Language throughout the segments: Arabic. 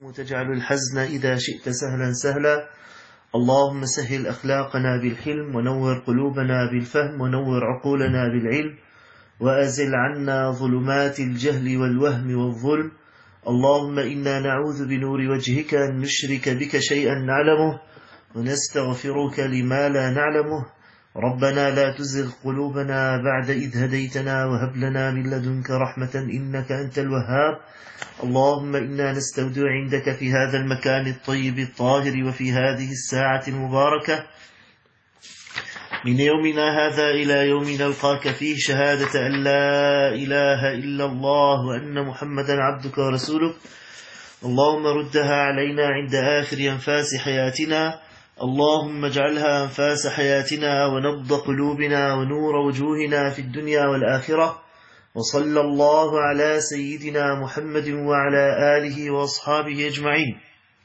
تجعل الحزن إذا شئت سهلا سهلا. اللهم سهل أخلاقنا بالحلم، ونور قلوبنا بالفهم، ونور عقولنا بالعلم، وأزل عنا ظلمات الجهل والوهم والظلم. اللهم إنا نعوذ بنور وجهك أن نشرك بك شيئا نعلمه، ونستغفرك لما لا نعلمه. ربنا لا تزغ قلوبنا بعد إذ هديتنا، وهب لنا من لدنك رحمة إنك أنت الوهاب. اللهم إنا نستودع عندك في هذا المكان الطيب الطاهر وفي هذه الساعة المباركة من يومنا هذا إلى يوم نلقاك فيه، شهادة أن لا إله إلا الله وأن محمدا عبدك ورسولك. اللهم ردها علينا عند آخر أنفاس حياتنا، اللهم اجعلها أنفاس حياتنا ونبض قلوبنا ونور وجوهنا في الدنيا والآخرة. وصلى الله على سيدنا محمد وعلى آله وأصحابه أجمعين.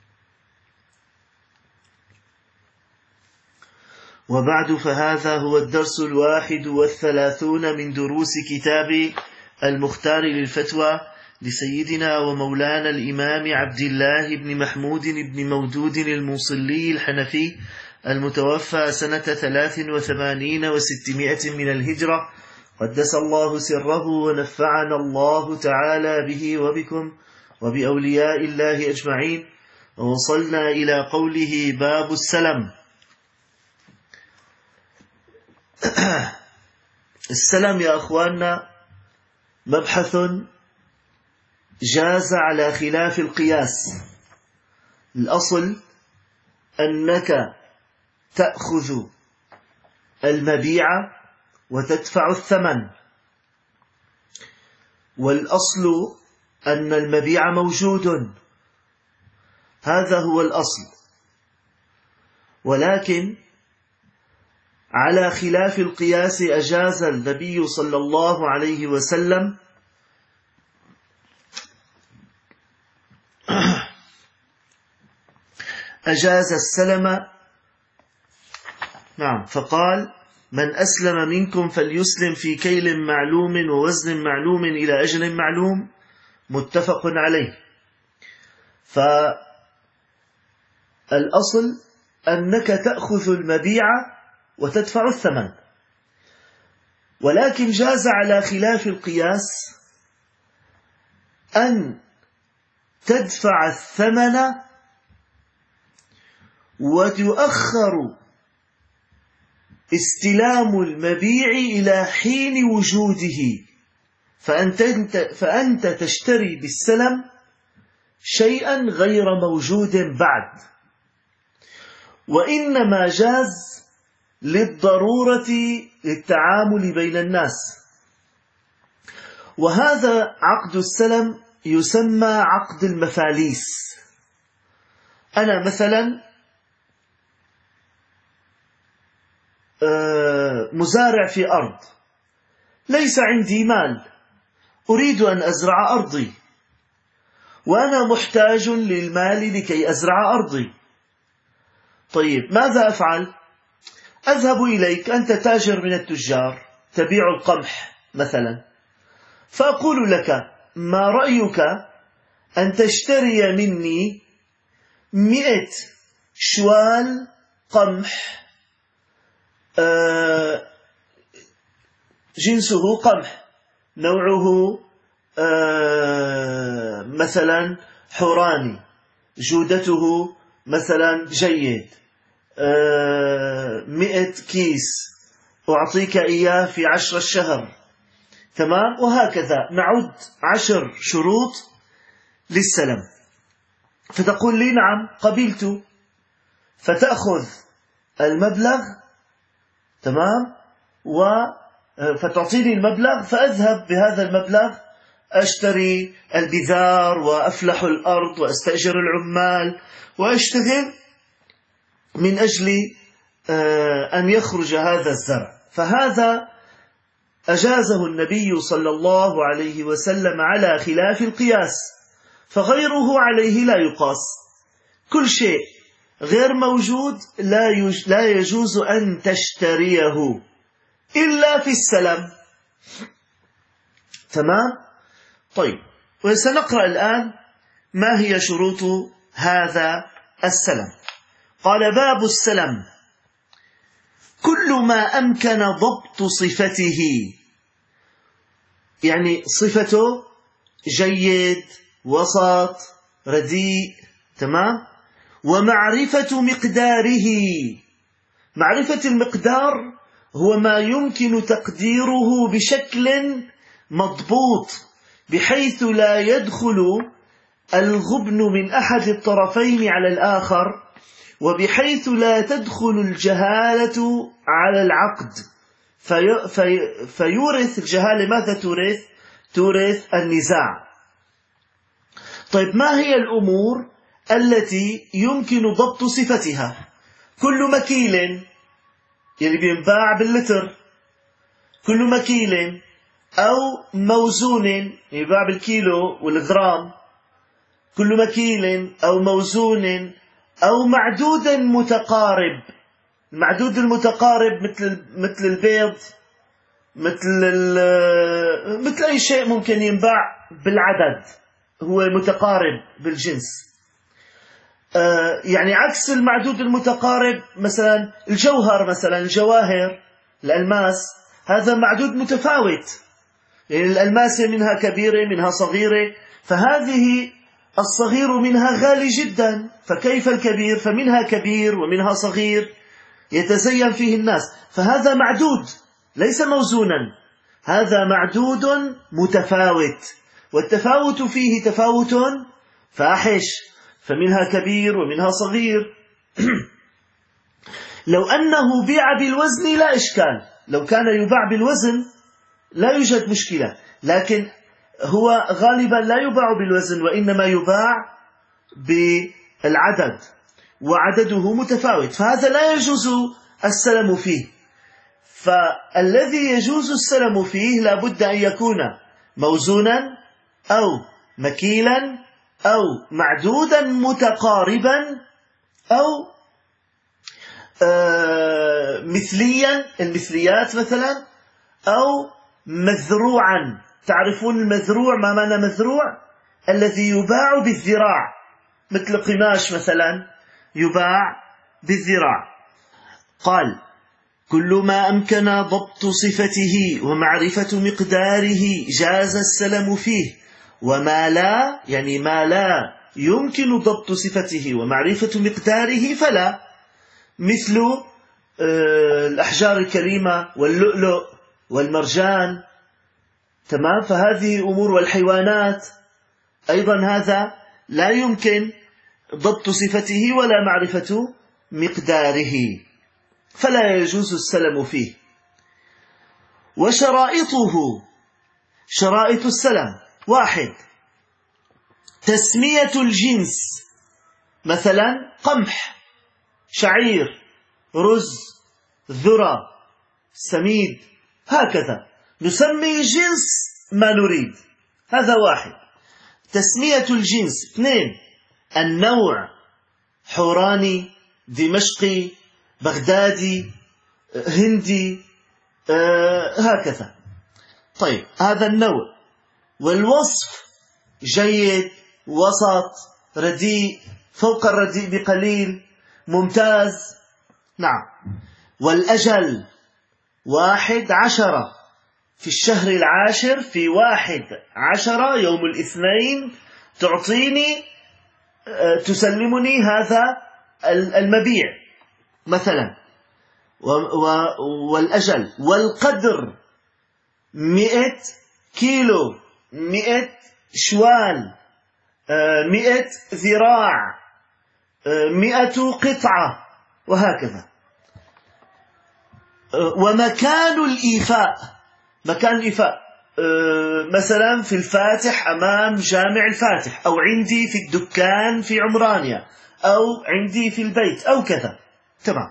وبعد، فهذا هو الدرس 31 من دروس كتاب المختار للفتوى لسيدنا ومولانا الإمام عبد الله بن محمود بن مودود الموصلي الحنفي، المتوفى سنة 83 و600 من الهجرة، قدس الله سره ونفعنا الله تعالى به وبكم وبأولياء الله أجمعين. ووصلنا إلى قوله باب السلم. السلم يا أخواننا مبحث جاز على خلاف القياس. الأصل أنك تأخذ المبيع وتدفع الثمن، والأصل أن المبيع موجود، هذا هو الأصل. ولكن على خلاف القياس أجاز النبي صلى الله عليه وسلم أجاز السلم. نعم، فقال: من أسلم منكم فليسلم في كيل معلوم ووزن معلوم إلى أجل معلوم، متفق عليه. فالأصل أنك تأخذ المبيع وتدفع الثمن، ولكن جاز على خلاف القياس أن تدفع الثمن وتؤخر استلام المبيع إلى حين وجوده، فأنت تشتري بالسلم شيئا غير موجود بعد، وإنما جاز للضرورة للتعامل بين الناس. وهذا عقد السلم يسمى عقد المفاليس. أنا مثلا مزارع في أرض، ليس عندي مال، أريد أن أزرع أرضي، وأنا محتاج للمال لكي أزرع أرضي. طيب، ماذا أفعل؟ أذهب إليك، أنت تاجر من التجار تبيع القمح مثلا، فأقول لك: ما رأيك أن تشتري مني 100 شوال قمح، جنسه قمح، نوعه مثلا حوراني، جودته مثلا جيد، 100 كيس، أعطيك إياه في 10 الشهر، تمام؟ وهكذا نعد 10 شروط للسلم، فتقول لي: نعم قبلت، فتأخذ المبلغ، تمام، فتعطيني المبلغ، فأذهب بهذا المبلغ أشتري البذار وأفلح الأرض وأستأجر العمال وأشتغل من أجل أن يخرج هذا الزرع. فهذا أجازه النبي صلى الله عليه وسلم على خلاف القياس، فغيره عليه لا يقاس. كل شيء غير موجود لا يجوز أن تشتريه إلا في السلم، تمام؟ طيب، وسنقرأ الآن ما هي شروط هذا السلم؟ قال: باب السلم: كل ما أمكن ضبط صفته، يعني صفته جيد، وسط، رديء، تمام، ومعرفة مقداره. معرفة المقدار هو ما يمكن تقديره بشكل مضبوط، بحيث لا يدخل الغبن من أحد الطرفين على الآخر، وبحيث لا تدخل الجهالة على العقد فيورث الجهالة. ماذا تورث؟ تورث النزاع. طيب، ما هي الأمور التي يمكن ضبط صفتها؟ كل مكيل، يعني بينباع باللتر، كل مكيل أو موزون، ينباع بالكيلو والغرام، كل مكيل أو موزون أو معدود متقارب. المعدود المتقارب مثل البيض، مثل أي شيء ممكن ينباع بالعدد، هو متقارب بالجنس. يعني عكس المعدود المتقارب، مثلا الجوهر، مثلا الجواهر، الألماس، هذا معدود متفاوت، يعني الألماس منها كبيرة منها صغيرة، فهذه الصغير منها غالي جدا، فكيف الكبير؟ فمنها كبير ومنها صغير يتزين فيه الناس، فهذا معدود ليس موزونا، هذا معدود متفاوت، والتفاوت فيه تفاوت فاحش، فمنها كبير ومنها صغير. لو أنه بيع بالوزن لا إشكال، لو كان يباع بالوزن لا يوجد مشكلة، لكن هو غالبا لا يباع بالوزن، وإنما يباع بالعدد، وعدده متفاوت، فهذا لا يجوز السلم فيه. فالذي يجوز السلم فيه لا بد أن يكون موزونا أو مكيلا أو معدودا متقاربا أو مثليا، المثليات مثلا، أو مذروعا. تعرفون المذروع؟ ما معنى مذروع؟ الذي يباع بالذراع، مثل قماش مثلا يباع بالذراع. قال: كل ما أمكن ضبط صفته ومعرفة مقداره جاز السلم فيه، وما لا، يعني ما لا يمكن ضبط صفته ومعرفة مقداره فلا، مثل الأحجار الكريمة واللؤلؤ والمرجان، تمام، فهذه أمور، والحيوانات أيضا هذا لا يمكن ضبط صفته ولا معرفة مقداره، فلا يجوز السلم فيه. وشرائطه، شرائط السلم: 1. تسمية الجنس، مثلا قمح، شعير، رز، ذرة، سميد، هكذا نسمي جنس ما نريد، هذا 1. تسمية الجنس. 2. النوع: حوراني، دمشقي، بغدادي، هندي، هكذا. طيب، هذا النوع. والوصف: جيد، وسط، رديء، فوق الرديء بقليل، ممتاز. نعم. والأجل: 11 في الشهر العاشر، في 11 يوم الاثنين تعطيني، تسلمني هذا المبيع مثلا. والأجل. والقدر: 100 كيلو، 100 شوال، 100 ذراع، 100 قطعة، وهكذا. ومكان الإيفاء: مكان الإيفاء مثلا في الفاتح، أمام جامع الفاتح، أو عندي في الدكان في عمرانيا، أو عندي في البيت، أو كذا، تمام.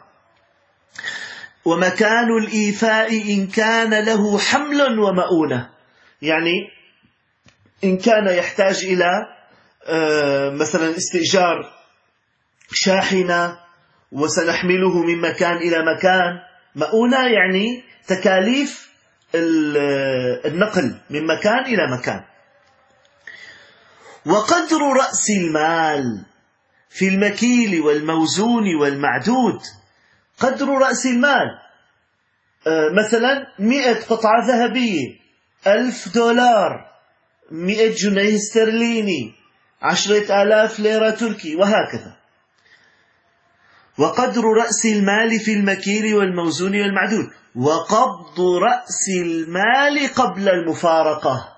ومكان الإيفاء إن كان له حمل ومؤونة، يعني إن كان يحتاج إلى مثلا استئجار شاحنة وسنحمله من مكان إلى مكان، مؤونة يعني تكاليف النقل من مكان إلى مكان. وقدر رأس المال في المكيل والموزون والمعدود. قدر رأس المال مثلا 100 قطعة ذهبية، 1000 دولار، 100 جنيه استرليني، 10,000 ليرة تركي، وهكذا. وقدر رأس المال في المكيل والموزون والمعدود. وقبض رأس المال قبل المفارقة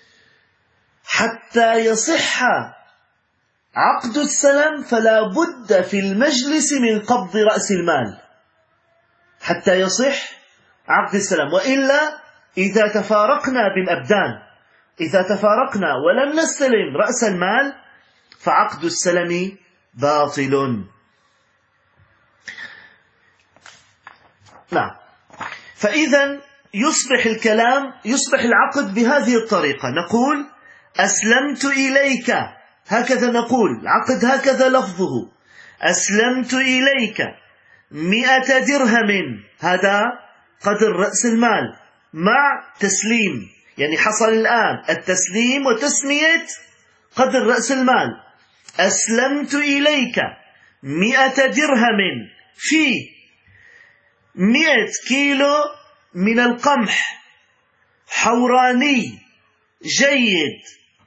حتى يصح عقد السلم، فلا بد في المجلس من قبض رأس المال حتى يصح عقد السلم. وإلا إذا تفارقنا بالأبدان، إذا تفارقنا ولم نستلم رأس المال فعقد السلم باطل. نعم. فإذا يصبح العقد بهذه الطريقة. نقول أسلمت إليك، هكذا نقول العقد، هكذا لفظه: أسلمت إليك 100 درهم، هذا قدر رأس المال مع تسليم، يعني حصل الآن التسليم وتسمية قدر رأس المال. أسلمت إليك 100 درهم في 100 كيلو من القمح حوراني جيد،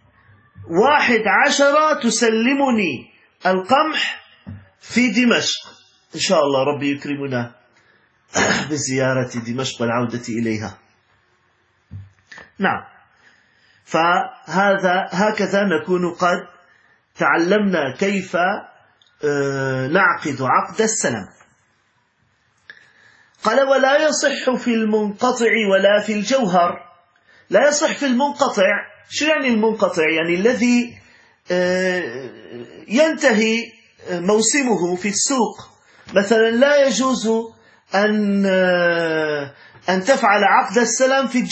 11 تسلمني القمح في دمشق، إن شاء الله ربي يكرمنا بزيارة دمشق والعودة إليها. نعم. هكذا نكون قد تعلمنا كيف نعقد عقد السلم. قال: ولا يصح في المنقطع ولا في الجوهر. لا يصح في المنقطع. شو يعني المنقطع؟ يعني الذي ينتهي موسمه في السوق. مثلا لا يجوز أن تفعل عقد السلم في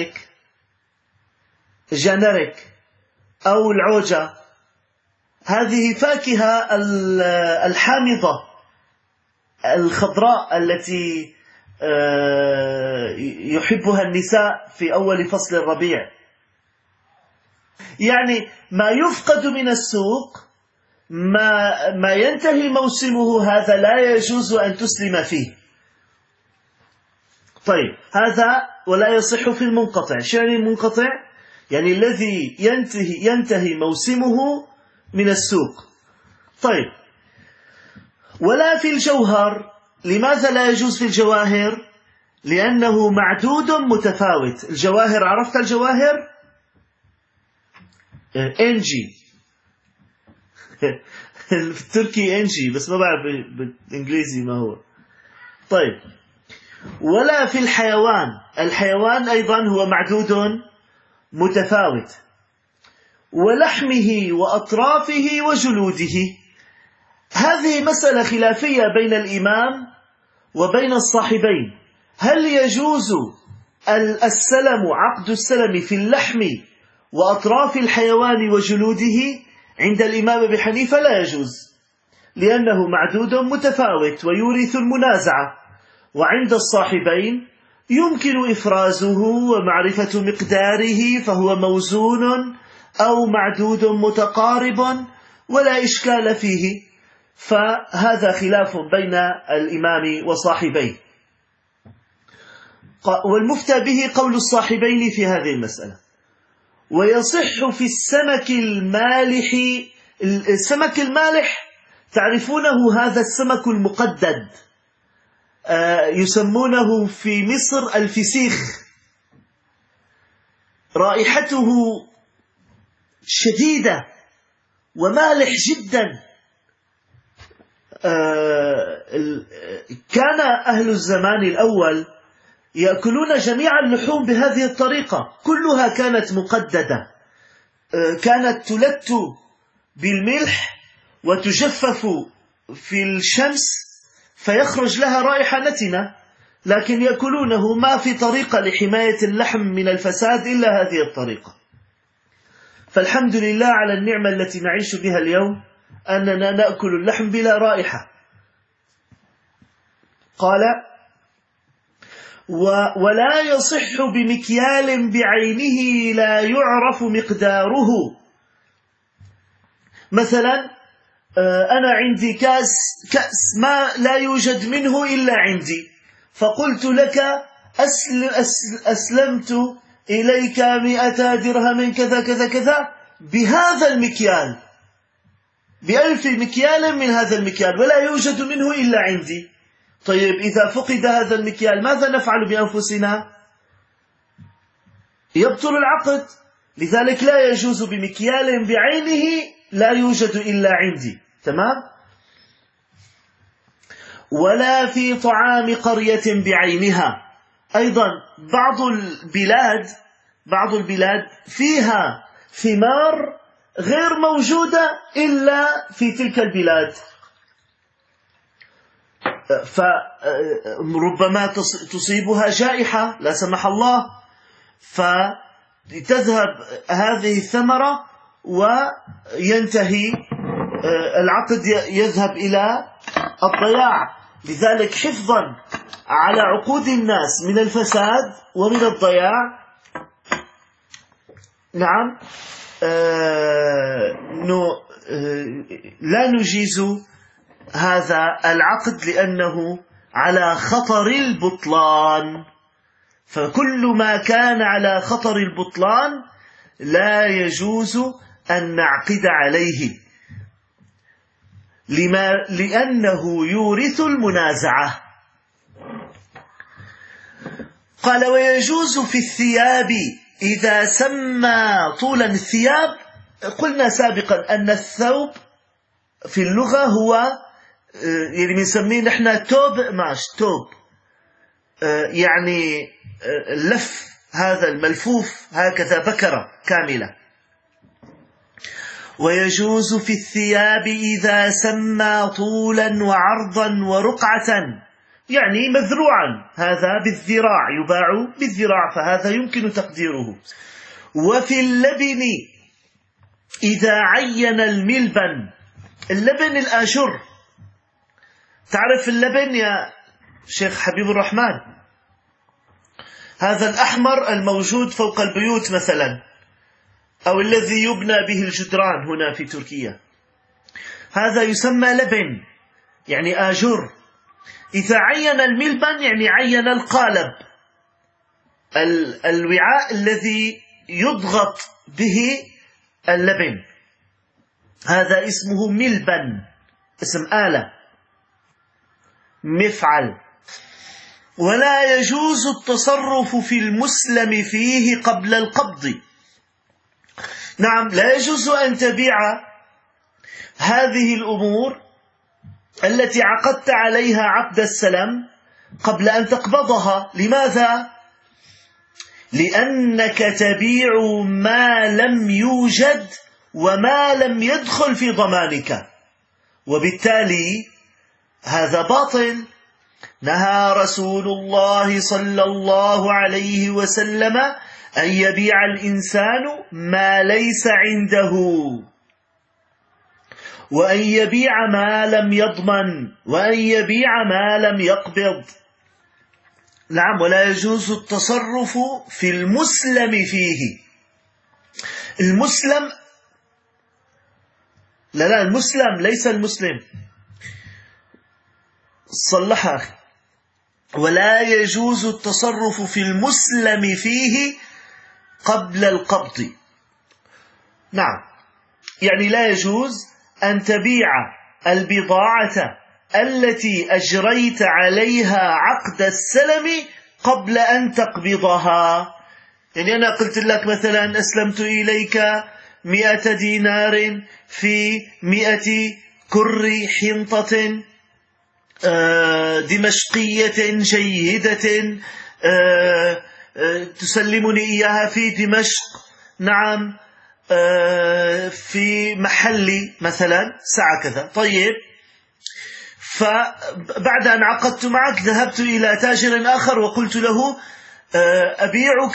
الجانرك أو العوجة، هذه فاكهة الحامضة الخضراء التي يحبها النساء في أول فصل الربيع. يعني ما يفقد من السوق، ما ينتهي موسمه، هذا لا يجوز أن تسلم فيه. طيب، هذا ولا يصح في المنقطع. شو يعني المنقطع؟ يعني الذي ينتهي موسمه من السوق. طيب، ولا في الجوهر. لماذا لا يجوز في الجواهر؟ لأنه معدود متفاوت. الجواهر، عرفت الجواهر؟ انجي في التركي انجي، بس ما بعرف بالإنجليزي ما هو. طيب، ولا في الحيوان. الحيوان أيضا هو معدود متفاوت. ولحمه وأطرافه وجلوده. هذه مسألة خلافية بين الإمام وبين الصاحبين. هل يجوز عقد السلم في اللحم وأطراف الحيوان وجلوده؟ عند الإمام أبي حنيفة لا يجوز، لأنه معدود متفاوت ويورث المنازعة. وعند الصاحبين يمكن إفرازه ومعرفة مقداره، فهو موزون أو معدود متقارب ولا إشكال فيه. فهذا خلاف بين الإمام وصاحبيه، والمفتى به قول الصاحبين في هذه المسألة. ويصح في السمك المالح. السمك المالح تعرفونه، هذا السمك المقدد، يسمونه في مصر الفسيخ. رائحته شديدة ومالح جدا. كان أهل الزمان الأول يأكلون جميع اللحوم بهذه الطريقة، كلها كانت مقددة، كانت تلت بالملح وتجفف في الشمس فيخرج لها رائحة نتنة، لكن يأكلونه. ما في طريقة لحماية اللحم من الفساد إلا هذه الطريقة. فالحمد لله على النعمة التي نعيش بها اليوم، أننا نأكل اللحم بلا رائحة. قال: ولا يصح بمكيال بعينه لا يعرف مقداره. مثلا أنا عندي كأس ما لا يوجد منه إلا عندي، فقلت لك أسلمت إليك 100 درهم كذا كذا كذا بهذا المكيال، ب1000 مكيال من هذا المكيال، ولا يوجد منه إلا عندي. طيب إذا فقد هذا المكيال ماذا نفعل بأنفسنا؟ يبطل العقد. لذلك لا يجوز بمكيال بعينه لا يوجد إلا عندي. تمام؟ ولا في طعام قرية بعينها. أيضا بعض البلاد فيها ثمار غير موجودة إلا في تلك البلاد، فربما تصيبها جائحة لا سمح الله، فتذهب هذه الثمرة وينتهي العقد، يذهب إلى الضياع. لذلك حفظا على عقود الناس من الفساد ومن الضياع، نعم، لا نجيز هذا العقد لأنه على خطر البطلان. فكل ما كان على خطر البطلان لا يجوز أن نعقد عليه، لأنه يورث المنازعة. قال: ويجوز في الثياب إذا سمى طولا. الثياب قلنا سابقا أن الثوب في اللغة هو يعني بنسميه نحن توب ماش، توب يعني اللف، هذا الملفوف هكذا بكرة كاملة. ويجوز في الثياب إذا سمى طولا وعرضا ورقعة، يعني مذروعا، هذا بالذراع، يباع بالذراع، فهذا يمكن تقديره. وفي اللبن إذا عين الملبن. اللبن الآجر، تعرف اللبن يا شيخ حبيب الرحمن؟ هذا الأحمر الموجود فوق البيوت مثلا، أو الذي يبنى به الجدران هنا في تركيا، هذا يسمى لبن، يعني آجر. إذا عين الملبن يعني عين القالب، الوعاء الذي يضغط به اللبن، هذا اسمه ملبن، اسم آلة، مفعل. ولا يجوز التصرف في المسلم فيه قبل القبض. نعم، لا يجوز أن تبيع هذه الأمور التي عقدت عليها عقد السلم قبل أن تقبضها. لماذا؟ لأنك تبيع ما لم يوجد وما لم يدخل في ضمانك، وبالتالي هذا باطل. نهى رسول الله صلى الله عليه وسلم أن يبيع الإنسان ما ليس عنده، وأن يبيع ما لم يضمن، وأن يبيع ما لم يقبض. نعم، ولا يجوز التصرف في المسلم فيه. المسلم، لا المسلم ليس المسلم، صلح أخي. ولا يجوز التصرف في المسلم فيه قبل القبض. نعم، يعني لا يجوز أن تبيع البضاعة التي أجريت عليها عقد السلم قبل أن تقبضها. يعني أنا قلت لك مثلا أسلمت إليك 100 دينار في 100 كر حنطة دمشقية جيدة، تسلمني إياها في دمشق، نعم، في محلي مثلا ساعة كذا. طيب، فبعد أن عقدت معك ذهبت إلى تاجر آخر وقلت له أبيعك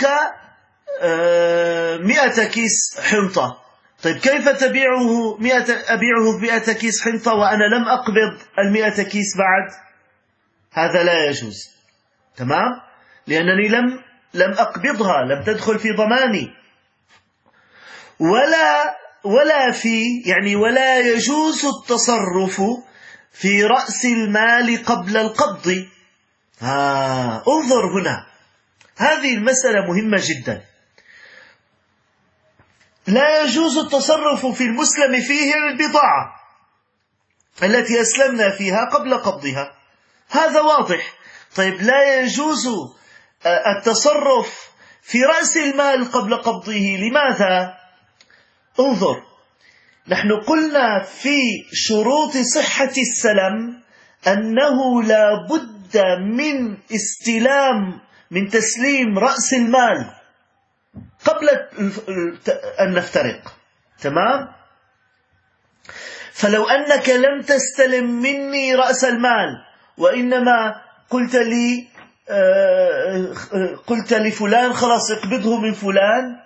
100 كيس حنطة. طيب، كيف تبيعه أبيعه 100 كيس حنطة وأنا لم أقبض 100 كيس بعد؟ هذا لا يجوز. تمام؟ لأنني لم أقبضها، لم تدخل في ضماني. ولا يجوز التصرف في رأس المال قبل القبض. انظر هنا، هذه المسألة مهمة جدا. لا يجوز التصرف في المسلم فيه البضاعة التي أسلمنا فيها قبل قبضها، هذا واضح. طيب لا يجوز التصرف في رأس المال قبل قبضه، لماذا؟ انظر، نحن قلنا في شروط صحة السلم أنه لا بد من تسليم رأس المال قبل أن نفترق، تمام؟ فلو أنك لم تستلم مني رأس المال، وإنما قلت لفلان خلاص اقبضه من فلان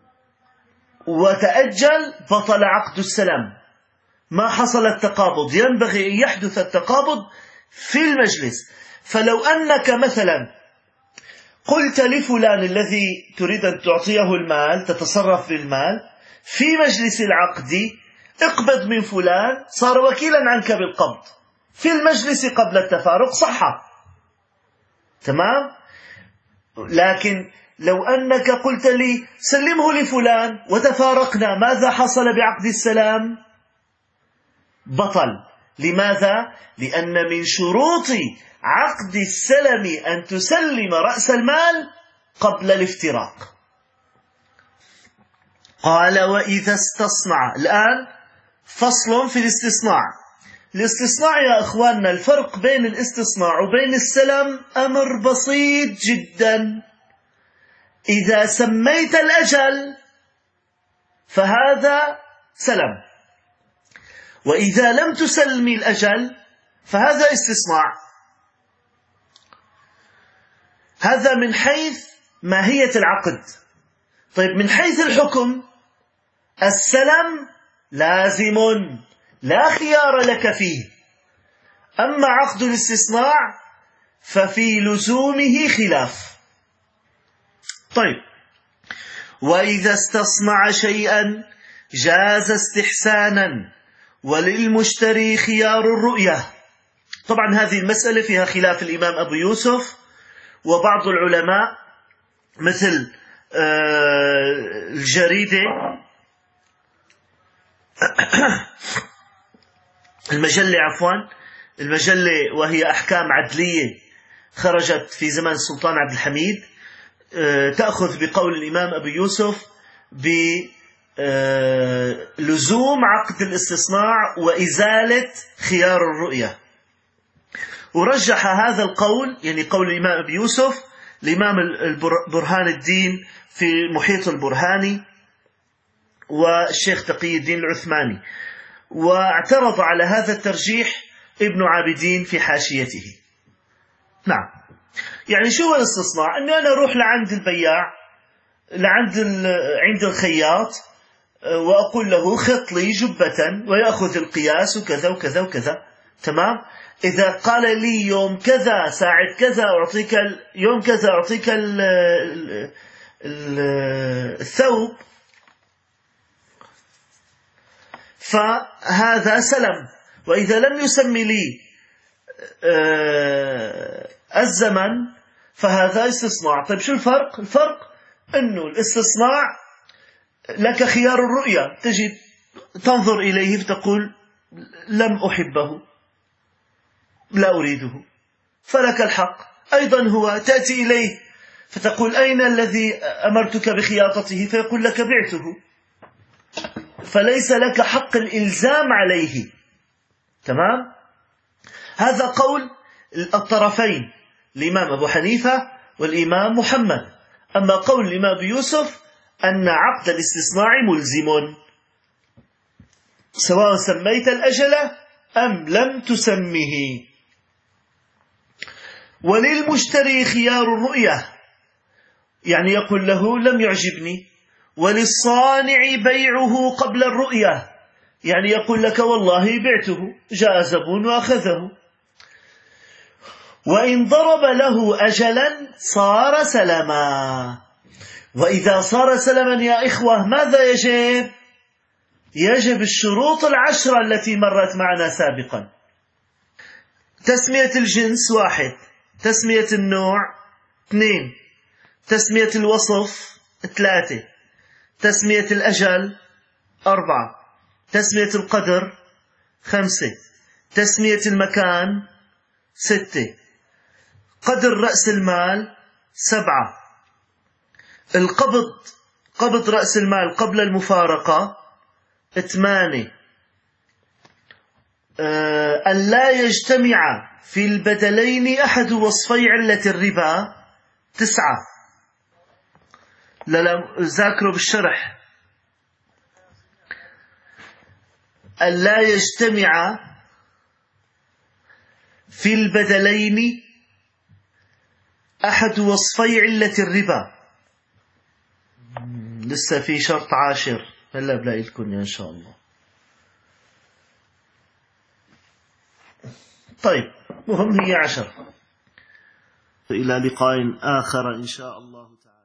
وتأجل، بطل عقد السلام، ما حصل التقابض. ينبغي أن يحدث التقابض في المجلس. فلو أنك مثلا قلت لفلان الذي تريد أن تعطيه المال، تتصرف بالمال في مجلس العقد، اقبض من فلان، صار وكيلا عنك بالقبض في المجلس قبل التفارق، صح، تمام؟ لكن لو أنك قلت لي سلمه لفلان وتفارقنا، ماذا حصل بعقد السلام؟ بطل. لماذا؟ لأن من شروط عقد السلم أن تسلم رأس المال قبل الافتراق. قال وإذا استصنع. الآن فصل في الاستصناع. الاستصناع يا أخواننا، الفرق بين الاستصناع وبين السلم أمر بسيط جدا. إذا سميت الأجل فهذا سلم، وإذا لم تسلمي الأجل فهذا استصناع. هذا من حيث ماهية العقد. طيب من حيث الحكم، السلم لازم لا خيار لك فيه، أما عقد الاستصناع ففي لزومه خلاف. طيب، وإذا استصنع شيئا جاز استحسانا وللمشتري خيار الرؤية. طبعا هذه المسألة فيها خلاف الإمام أبو يوسف وبعض العلماء مثل الجريدة المجلة وهي أحكام عدلية خرجت في زمن السلطان عبد الحميد، تأخذ بقول الإمام أبو يوسف بلزوم عقد الاستصناع وإزالة خيار الرؤية. ورجح هذا القول، يعني قول الإمام أبي يوسف، الإمام برهان الدين في محيط البرهاني والشيخ تقي الدين العثماني. واعترض على هذا الترجيح ابن عابدين في حاشيته. نعم، يعني شو هو الاستصناع؟ أنه أنا أروح لعند البياع، عند الخياط، وأقول له خط لي جبة ويأخذ القياس وكذا وكذا وكذا، تمام؟ إذا قال لي يوم كذا ساعة كذا أعطيك، يوم كذا أعطيك الثوب، فهذا سلم. وإذا لم يسمي لي الزمن فهذا استصناع. طيب شو الفرق؟ الفرق أنه الاستصناع لك خيار الرؤية، تجد تنظر إليه فتقول لم أحبه، لا أريده، فلك الحق. أيضا هو تأتي إليه فتقول أين الذي أمرتك بخياطته، فيقول لك بعته، فليس لك حق الإلزام عليه، تمام؟ هذا قول الطرفين، الإمام أبو حنيفة والإمام محمد. أما قول الإمام أبو يوسف أن عقد الاستصناع ملزم سواء سميت الأجل أم لم تسمه. وللمشتري خيار الرؤية، يعني يقول له لم يعجبني. وللصانع بيعه قبل الرؤية، يعني يقول لك والله بعته، جاء زبون وأخذه. وإن ضرب له أجلا صار سلما. وإذا صار سلما يا إخوة ماذا يجب؟ يجب الشروط 10 التي مرت معنا سابقا. تسمية الجنس 1، تسمية النوع 2، تسمية الوصف 3، تسمية الأجل 4، تسمية القدر 5، تسمية المكان 6، قدر رأس المال 7، قبض رأس المال قبل المفارقة 8، أن لا يجتمع في البدلين أحد وصفي علة الربا 9. لا ذاكروا بالشرح. أن لا يجتمع في البدلين أحد وصفي علة الربا. لسه في شرط 10 هلا بلاقي لكم إن شاء الله. طيب مهم هي 10. إلى لقاء آخر إن شاء الله تعالى.